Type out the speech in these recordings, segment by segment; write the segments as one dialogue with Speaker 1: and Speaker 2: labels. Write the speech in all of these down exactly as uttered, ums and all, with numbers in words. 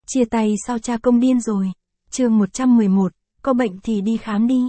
Speaker 1: Chia tay sao cha công điên rồi. Chương một trăm mười một, có bệnh thì đi khám đi.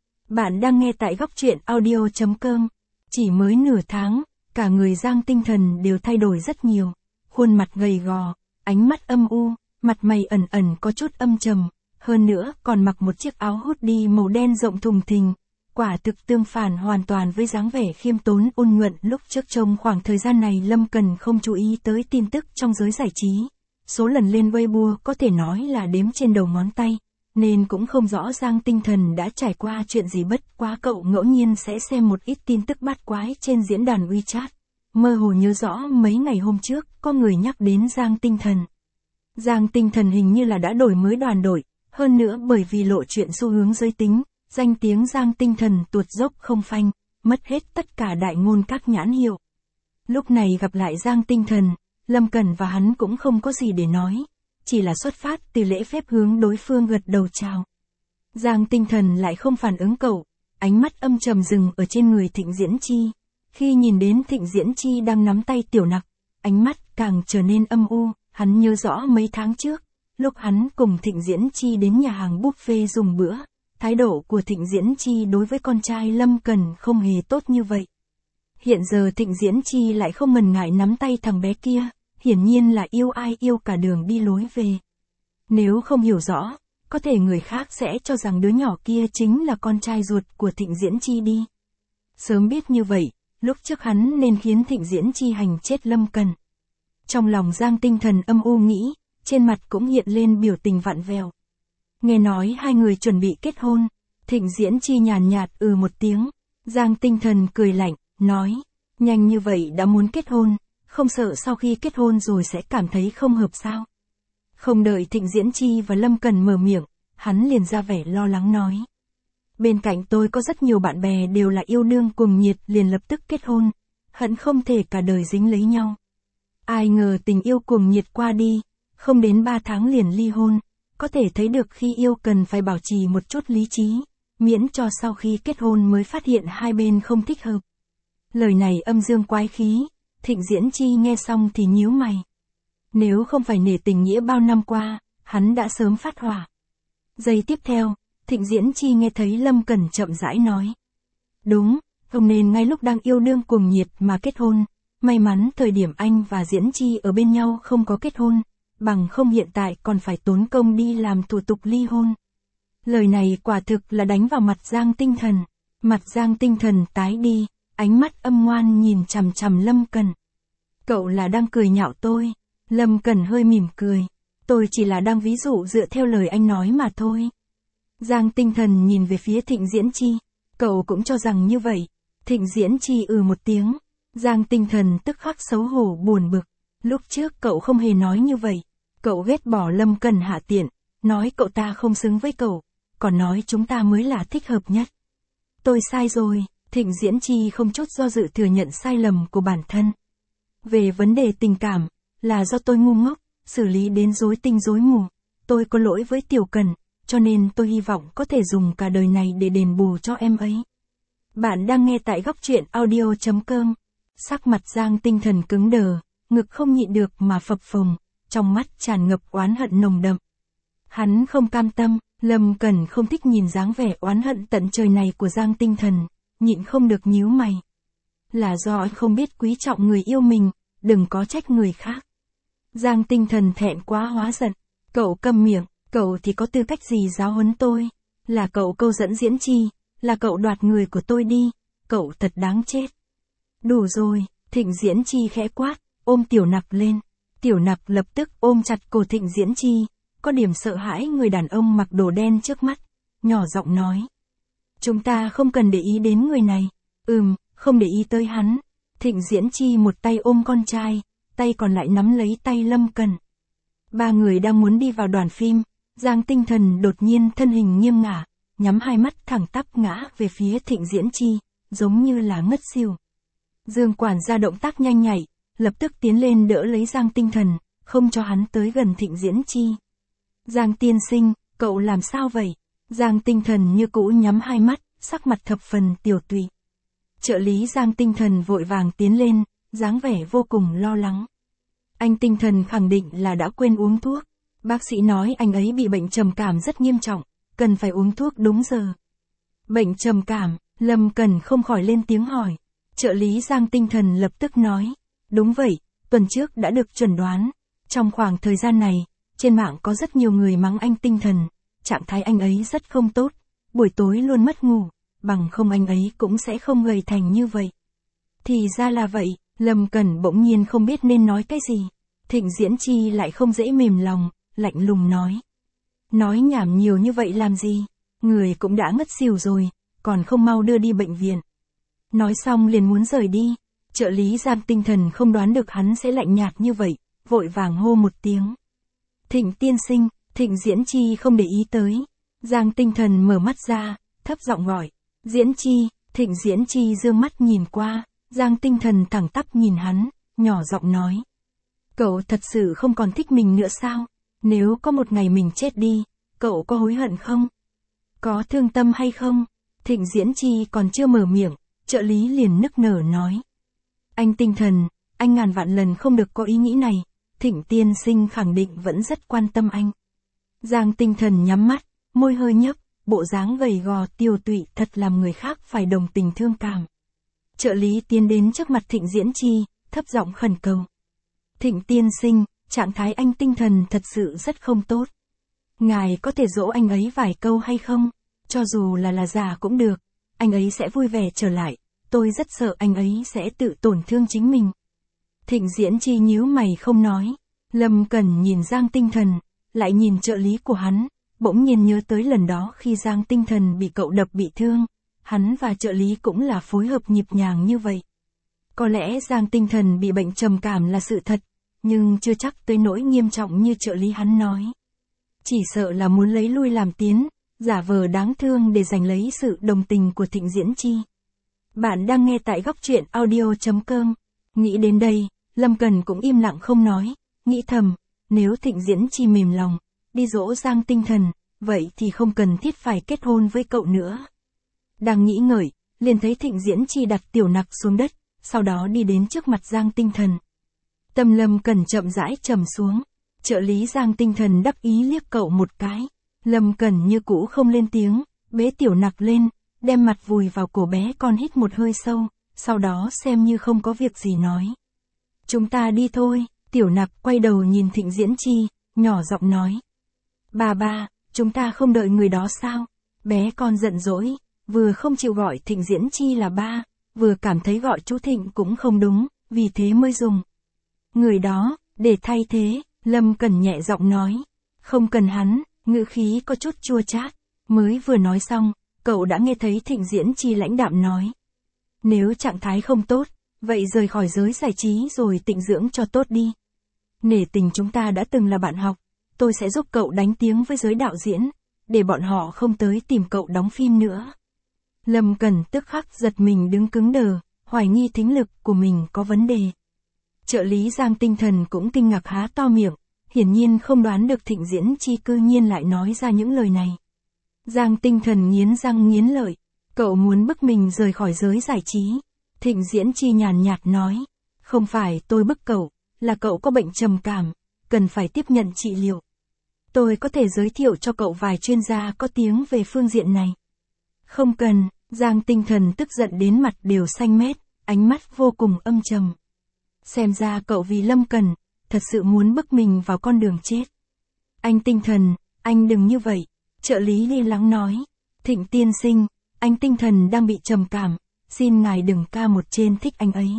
Speaker 1: Bạn đang nghe tại góc truyện audio chấm com. Chỉ mới nửa tháng, cả người Giang Tinh Thần đều thay đổi rất nhiều. Khuôn mặt gầy gò, ánh mắt âm u, mặt mày ẩn ẩn có chút âm trầm, hơn nữa còn mặc một chiếc áo hoodie màu đen rộng thùng thình. Quả thực tương phản hoàn toàn với dáng vẻ khiêm tốn ôn nhuận lúc trước. Trong khoảng thời gian này Lâm Cần không chú ý tới tin tức trong giới giải trí. Số lần lên Weibo có thể nói là đếm trên đầu ngón tay, nên cũng không rõ Giang Tinh Thần đã trải qua chuyện gì. Bất quá cậu ngẫu nhiên sẽ xem một ít tin tức bát quái trên diễn đàn WeChat. Mơ hồ nhớ rõ mấy ngày hôm trước có người nhắc đến Giang Tinh Thần. Giang Tinh Thần hình như là đã đổi mới đoàn đội, hơn nữa bởi vì lộ chuyện xu hướng giới tính, danh tiếng Giang Tinh Thần tuột dốc không phanh, mất hết tất cả đại ngôn các nhãn hiệu. Lúc này gặp lại Giang Tinh Thần, Lâm Cần và hắn cũng không có gì để nói, chỉ là xuất phát từ lễ phép hướng đối phương gật đầu chào. Giang Tinh Thần lại không phản ứng cậu, ánh mắt âm trầm dừng ở trên người Thịnh Diễn Chi. Khi nhìn đến Thịnh Diễn Chi đang nắm tay Tiểu Nặc, ánh mắt càng trở nên âm u. Hắn nhớ rõ mấy tháng trước, lúc hắn cùng Thịnh Diễn Chi đến nhà hàng buffet dùng bữa, thái độ của Thịnh Diễn Chi đối với con trai Lâm Cần không hề tốt như vậy. Hiện giờ Thịnh Diễn Chi lại không ngần ngại nắm tay thằng bé kia, hiển nhiên là yêu ai yêu cả đường đi lối về. Nếu không hiểu rõ, có thể người khác sẽ cho rằng đứa nhỏ kia chính là con trai ruột của Thịnh Diễn Chi đi. Sớm biết như vậy, lúc trước hắn nên khiến Thịnh Diễn Chi hành chết Lâm Cần. Trong lòng Giang Tinh Thần âm u nghĩ, trên mặt cũng hiện lên biểu tình vặn vẹo. Nghe nói hai người chuẩn bị kết hôn, Thịnh Diễn Chi nhàn nhạt ừ một tiếng. Giang Tinh Thần cười lạnh, nói, nhanh như vậy đã muốn kết hôn, không sợ sau khi kết hôn rồi sẽ cảm thấy không hợp sao? Không đợi Thịnh Diễn Chi và Lâm Cần mở miệng, hắn liền ra vẻ lo lắng nói. Bên cạnh tôi có rất nhiều bạn bè đều là yêu đương cuồng nhiệt liền lập tức kết hôn, hận không thể cả đời dính lấy nhau. Ai ngờ tình yêu cuồng nhiệt qua đi, không đến ba tháng liền ly hôn, có thể thấy được khi yêu cần phải bảo trì một chút lý trí, miễn cho sau khi kết hôn mới phát hiện hai bên không thích hợp. Lời này âm dương quái khí, Thịnh Diễn Chi nghe xong thì nhíu mày. Nếu không phải nể tình nghĩa bao năm qua, hắn đã sớm phát hỏa. Giây tiếp theo, Thịnh Diễn Chi nghe thấy Lâm Cần chậm rãi nói. Đúng, không nên ngay lúc đang yêu đương cuồng nhiệt mà kết hôn. May mắn thời điểm anh và Diễn Chi ở bên nhau không có kết hôn, bằng không hiện tại còn phải tốn công đi làm thủ tục ly hôn. Lời này quả thực là đánh vào mặt Giang Tinh Thần. Mặt Giang Tinh Thần tái đi, ánh mắt âm ngoan nhìn chằm chằm Lâm Cần. Cậu là đang cười nhạo tôi. Lâm Cần hơi mỉm cười. Tôi chỉ là đang ví dụ dựa theo lời anh nói mà thôi. Giang Tinh Thần nhìn về phía Thịnh Diễn Chi. Cậu cũng cho rằng như vậy. Thịnh Diễn Chi ừ một tiếng. Giang Tinh Thần tức khắc xấu hổ buồn bực. Lúc trước cậu không hề nói như vậy. Cậu ghét bỏ Lâm Cần hạ tiện, nói cậu ta không xứng với cậu, còn nói chúng ta mới là thích hợp nhất. Tôi sai rồi, Thịnh Diễn Chi không chút do dự thừa nhận sai lầm của bản thân. Về vấn đề tình cảm, là do tôi ngu ngốc, xử lý đến rối tinh rối mù. Tôi có lỗi với Tiểu Cần, cho nên tôi hy vọng có thể dùng cả đời này để đền bù cho em ấy. Bạn đang nghe tại góc truyện audio chấm com. Sắc mặt Giang Tinh Thần cứng đờ, ngực không nhịn được mà phập phồng, trong mắt tràn ngập oán hận nồng đậm. Hắn không cam tâm, Lâm Cần không thích nhìn dáng vẻ oán hận tận trời này của Giang Tinh Thần, nhịn không được nhíu mày. Là do anh không biết quý trọng người yêu mình, đừng có trách người khác. Giang Tinh Thần thẹn quá hóa giận, cậu câm miệng, cậu thì có tư cách gì giáo huấn tôi? Là cậu câu dẫn Diễn Chi, là cậu đoạt người của tôi đi, cậu thật đáng chết. Đủ rồi, Thịnh Diễn Chi khẽ quát, ôm Tiểu Nặc lên. Tiểu Nặc lập tức ôm chặt cổ Thịnh Diễn Chi, có điểm sợ hãi người đàn ông mặc đồ đen trước mắt, nhỏ giọng nói. Chúng ta không cần để ý đến người này, ừm, không để ý tới hắn. Thịnh Diễn Chi một tay ôm con trai, tay còn lại nắm lấy tay Lâm Cần. Ba người đang muốn đi vào đoàn phim, Giang Tinh Thần đột nhiên thân hình nghiêng ngả, nhắm hai mắt thẳng tắp ngã về phía Thịnh Diễn Chi, giống như là ngất xỉu. Dương quản gia động tác nhanh nhạy, lập tức tiến lên đỡ lấy Giang Tinh Thần, không cho hắn tới gần Thịnh Diễn Chi. Giang tiên sinh, cậu làm sao vậy? Giang Tinh Thần như cũ nhắm hai mắt, sắc mặt thập phần tiểu tụy. Trợ lý Giang Tinh Thần vội vàng tiến lên, dáng vẻ vô cùng lo lắng. Anh Tinh Thần khẳng định là đã quên uống thuốc. Bác sĩ nói anh ấy bị bệnh trầm cảm rất nghiêm trọng, cần phải uống thuốc đúng giờ. Bệnh trầm cảm, Lâm Cần không khỏi lên tiếng hỏi. Trợ lý Giang tinh thần lập tức nói. Đúng vậy, tuần trước đã được chẩn đoán. Trong khoảng thời gian này, trên mạng có rất nhiều người mắng anh tinh thần, trạng thái anh ấy rất không tốt, buổi tối luôn mất ngủ, bằng không anh ấy cũng sẽ không gầy thành như vậy. Thì ra là vậy, Lâm Cần bỗng nhiên không biết nên nói cái gì. Thịnh Diễn Chi lại không dễ mềm lòng, lạnh lùng nói. Nói nhảm nhiều như vậy làm gì, người cũng đã ngất xỉu rồi, còn không mau đưa đi bệnh viện. Nói xong liền muốn rời đi, trợ lý Giang tinh thần không đoán được hắn sẽ lạnh nhạt như vậy, vội vàng hô một tiếng. Thịnh tiên sinh, Thịnh Diễn Chi không để ý tới. Giang tinh thần mở mắt ra, thấp giọng gọi. Diễn Chi, Thịnh Diễn Chi dương mắt nhìn qua, Giang tinh thần thẳng tắp nhìn hắn, nhỏ giọng nói. Cậu thật sự không còn thích mình nữa sao? Nếu có một ngày mình chết đi, cậu có hối hận không? Có thương tâm hay không? Thịnh Diễn Chi còn chưa mở miệng, trợ lý liền nức nở nói. Anh tinh thần, anh ngàn vạn lần không được có ý nghĩ này, Thịnh tiên sinh khẳng định vẫn rất quan tâm anh. Giang tinh thần nhắm mắt, môi hơi nhấp, bộ dáng gầy gò tiều tụy thật làm người khác phải đồng tình thương cảm. Trợ lý tiến đến trước mặt Thịnh Diễn Chi, thấp giọng khẩn cầu. Thịnh tiên sinh, trạng thái anh tinh thần thật sự rất không tốt. Ngài có thể dỗ anh ấy vài câu hay không? Cho dù là là giả cũng được, anh ấy sẽ vui vẻ trở lại, tôi rất sợ anh ấy sẽ tự tổn thương chính mình. Thịnh Diễn Chi nhíu mày không nói, Lâm Cần nhìn Giang tinh thần, lại nhìn trợ lý của hắn, bỗng nhiên nhớ tới lần đó khi Giang tinh thần bị cậu đập bị thương, hắn và trợ lý cũng là phối hợp nhịp nhàng như vậy. Có lẽ Giang tinh thần bị bệnh trầm cảm là sự thật, nhưng chưa chắc tới nỗi nghiêm trọng như trợ lý hắn nói. Chỉ sợ là muốn lấy lui làm tiến, giả vờ đáng thương để giành lấy sự đồng tình của Thịnh Diễn Chi. Bạn đang nghe tại góc truyện audio chấm com. Nghĩ đến đây, Lâm Cần cũng im lặng không nói, nghĩ thầm, nếu Thịnh Diễn Chi mềm lòng, đi dỗ Giang tinh thần, vậy thì không cần thiết phải kết hôn với cậu nữa. Đang nghĩ ngợi, liền thấy Thịnh Diễn Chi đặt tiểu nặc xuống đất, sau đó đi đến trước mặt Giang tinh thần. Tâm Lâm Cần chậm rãi trầm xuống, trợ lý Giang tinh thần đắc ý liếc cậu một cái. Lâm Cần như cũ không lên tiếng, bế tiểu nặc lên, đem mặt vùi vào cổ bé con hít một hơi sâu, sau đó xem như không có việc gì nói. Chúng ta đi thôi, tiểu nặc quay đầu nhìn Thịnh Diễn Chi, nhỏ giọng nói. Bà ba, chúng ta không đợi người đó sao? Bé con giận dỗi, vừa không chịu gọi Thịnh Diễn Chi là ba, vừa cảm thấy gọi chú Thịnh cũng không đúng, vì thế mới dùng. Người đó, để thay thế, Lâm Cần nhẹ giọng nói. Không cần hắn, ngữ khí có chút chua chát. Mới vừa nói xong, cậu đã nghe thấy Thịnh Diễn Chi lãnh đạm nói. Nếu trạng thái không tốt, vậy rời khỏi giới giải trí rồi tịnh dưỡng cho tốt đi. Nể tình chúng ta đã từng là bạn học, tôi sẽ giúp cậu đánh tiếng với giới đạo diễn, để bọn họ không tới tìm cậu đóng phim nữa. Lâm Cần tức khắc giật mình đứng cứng đờ, hoài nghi thính lực của mình có vấn đề. Trợ lý Giang tinh thần cũng kinh ngạc há to miệng, hiển nhiên không đoán được Thịnh Diễn Chi cư nhiên lại nói ra những lời này. Giang tinh thần nghiến răng nghiến lợi, cậu muốn bức mình rời khỏi giới giải trí. Thịnh Diễn Chi nhàn nhạt nói, không phải tôi bức cậu, là cậu có bệnh trầm cảm, cần phải tiếp nhận trị liệu. Tôi có thể giới thiệu cho cậu vài chuyên gia có tiếng về phương diện này. Không cần, Giang tinh thần tức giận đến mặt đều xanh mét, ánh mắt vô cùng âm trầm. Xem ra cậu vì Lâm Cần, thật sự muốn bức mình vào con đường chết. Anh tinh thần, anh đừng như vậy, trợ lý li lắng nói. Thịnh tiên sinh, anh tinh thần đang bị trầm cảm, xin ngài đừng ca một trên thích anh ấy.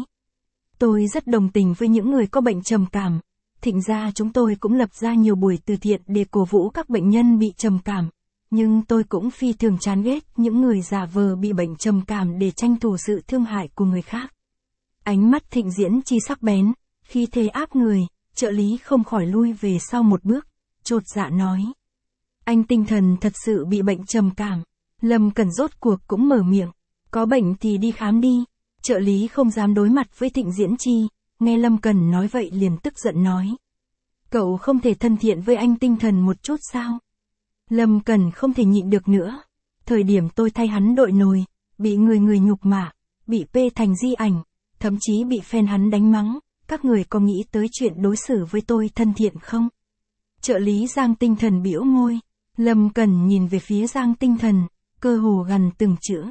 Speaker 1: Tôi rất đồng tình với những người có bệnh trầm cảm, Thịnh ra chúng tôi cũng lập ra nhiều buổi từ thiện để cổ vũ các bệnh nhân bị trầm cảm. Nhưng tôi cũng phi thường chán ghét những người giả vờ bị bệnh trầm cảm để tranh thủ sự thương hại của người khác. Ánh mắt Thịnh Diễn Chi sắc bén, khi thế áp người, trợ lý không khỏi lui về sau một bước, chột dạ nói. Anh tinh thần thật sự bị bệnh trầm cảm. Lâm Cần rốt cuộc cũng mở miệng, có bệnh thì đi khám đi. Trợ lý không dám đối mặt với Thịnh Diễn Chi, nghe Lâm Cần nói vậy liền tức giận nói. Cậu không thể thân thiện với anh tinh thần một chút sao? Lâm Cần không thể nhịn được nữa. Thời điểm tôi thay hắn đội nồi, bị người người nhục mạ, bị pê thành di ảnh, thậm chí bị fan hắn đánh mắng, các người có nghĩ tới chuyện đối xử với tôi thân thiện không? Trợ lý Giang Tinh Thần bĩu môi. Lâm Cần nhìn về phía Giang Tinh Thần, cơ hồ gần từng chữ.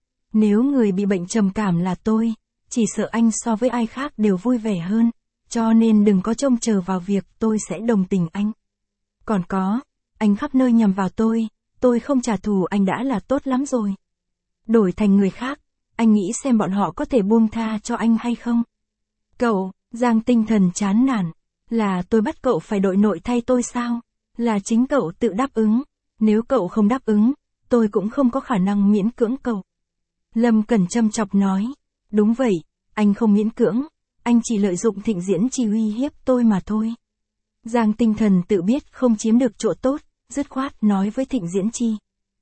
Speaker 1: Nếu người bị bệnh trầm cảm là tôi, chỉ sợ anh so với ai khác đều vui vẻ hơn, cho nên đừng có trông chờ vào việc tôi sẽ đồng tình anh. Còn có, anh khắp nơi nhằm vào tôi, tôi không trả thù anh đã là tốt lắm rồi. Đổi thành người khác, anh nghĩ xem bọn họ có thể buông tha cho anh hay không? Cậu, Giang Tinh Thần chán nản, là tôi bắt cậu phải đội nội thay tôi sao? Là chính cậu tự đáp ứng, nếu cậu không đáp ứng, tôi cũng không có khả năng miễn cưỡng cậu. Lâm Cần châm chọc nói, đúng vậy, anh không miễn cưỡng, anh chỉ lợi dụng Thịnh Diễn Chi uy hiếp tôi mà thôi. Giang Tinh Thần tự biết không chiếm được chỗ tốt, dứt khoát nói với Thịnh Diễn Chi.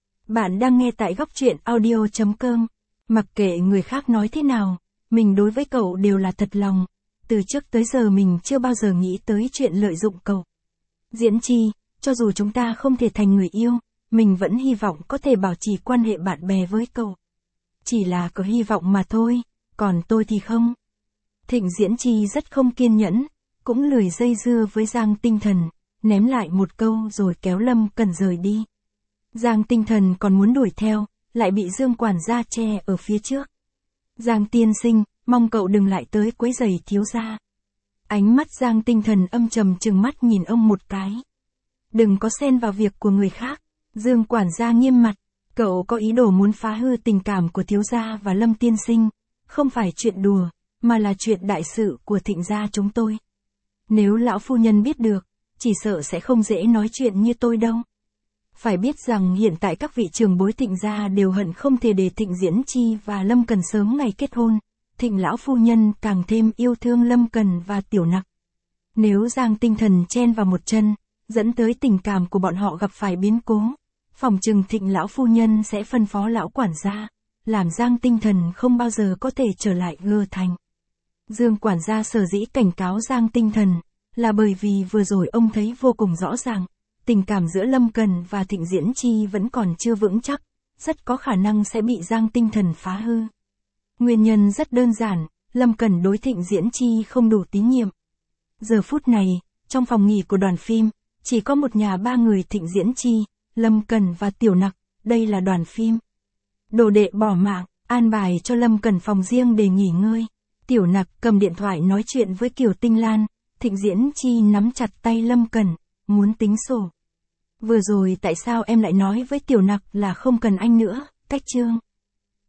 Speaker 1: Bạn đang nghe tại góc truyện audio chấm com. Mặc kệ người khác nói thế nào, mình đối với cậu đều là thật lòng. Từ trước tới giờ mình chưa bao giờ nghĩ tới chuyện lợi dụng cậu. Diễn Chi, cho dù chúng ta không thể thành người yêu, mình vẫn hy vọng có thể bảo trì quan hệ bạn bè với cậu. Chỉ là có hy vọng mà thôi, còn tôi thì không. Thịnh Diễn Chi rất không kiên nhẫn, cũng lười dây dưa với Giang Tinh Thần, ném lại một câu rồi kéo Lâm Cần rời đi. Giang Tinh Thần còn muốn đuổi theo, lại bị Dương quản gia che ở phía trước. Giang tiên sinh, mong cậu đừng lại tới quấy rầy thiếu gia. Ánh mắt Giang Tinh Thần âm trầm trừng mắt nhìn ông một cái. Đừng có xen vào việc của người khác. Dương quản gia nghiêm mặt, cậu có ý đồ muốn phá hư tình cảm của thiếu gia và Lâm tiên sinh, không phải chuyện đùa, mà là chuyện đại sự của Thịnh gia chúng tôi. Nếu lão phu nhân biết được, chỉ sợ sẽ không dễ nói chuyện như tôi đâu. Phải biết rằng hiện tại các vị trưởng bối Thịnh gia đều hận không thể để Thịnh Diễn Chi và Lâm Cần sớm ngày kết hôn. Thịnh lão phu nhân càng thêm yêu thương Lâm Cần và Tiểu Nặc. Nếu Giang Tinh Thần chen vào một chân, dẫn tới tình cảm của bọn họ gặp phải biến cố, phòng chừng Thịnh lão phu nhân sẽ phân phó lão quản gia, làm Giang Tinh Thần không bao giờ có thể trở lại Gơ Thành. Dương quản gia sở dĩ cảnh cáo Giang Tinh Thần, là bởi vì vừa rồi ông thấy vô cùng rõ ràng, tình cảm giữa Lâm Cần và Thịnh Diễn Chi vẫn còn chưa vững chắc, rất có khả năng sẽ bị Giang Tinh Thần phá hư. Nguyên nhân rất đơn giản, Lâm Cần đối Thịnh Diễn Chi không đủ tín nhiệm. Giờ phút này, trong phòng nghỉ của đoàn phim, chỉ có một nhà ba người Thịnh Diễn Chi, Lâm Cần và Tiểu Nặc, đây là đoàn phim. Đồ đệ bỏ mạng, an bài cho Lâm Cần phòng riêng để nghỉ ngơi. Tiểu Nặc cầm điện thoại nói chuyện với Kiều Tinh Lan, Thịnh Diễn Chi nắm chặt tay Lâm Cần, muốn tính sổ. Vừa rồi tại sao em lại nói với Tiểu Nặc là không cần anh nữa, cách chương.